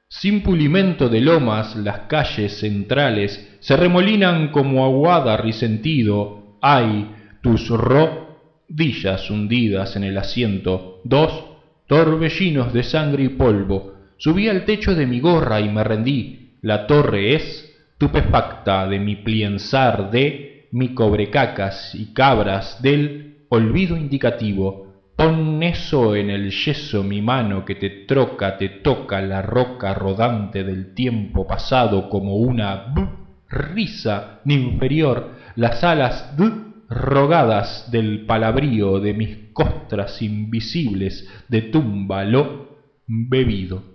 Sin pulimento de lomas las calles centrales se remolinan como aguada risentido. Ay, tus rodillas hundidas en el asiento, dos torbellinos de sangre y polvo. Subí al techo de mi gorra y me rendí. La torre es tupefacta de mi pliensar, de mi cobrecacas y cabras, del olvido indicativo. Pon eso en el yeso mi mano que te toca la roca rodante del tiempo pasado como una risa inferior, las alas rogadas del palabrío de mis costras invisibles de tumba lo bebido.